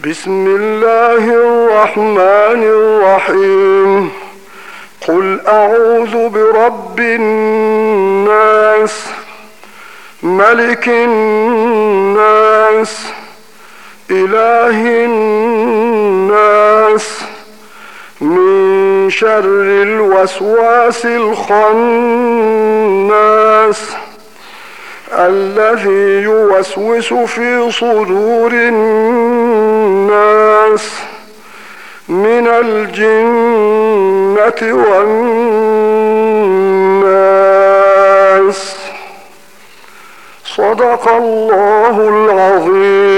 بسم الله الرحمن الرحيم. قل أعوذ برب الناس، ملك الناس، إله الناس، من شر الوسواس الخناس الذي يوسوس في صدور الناس من الجنة والناس. صدق الله العظيم.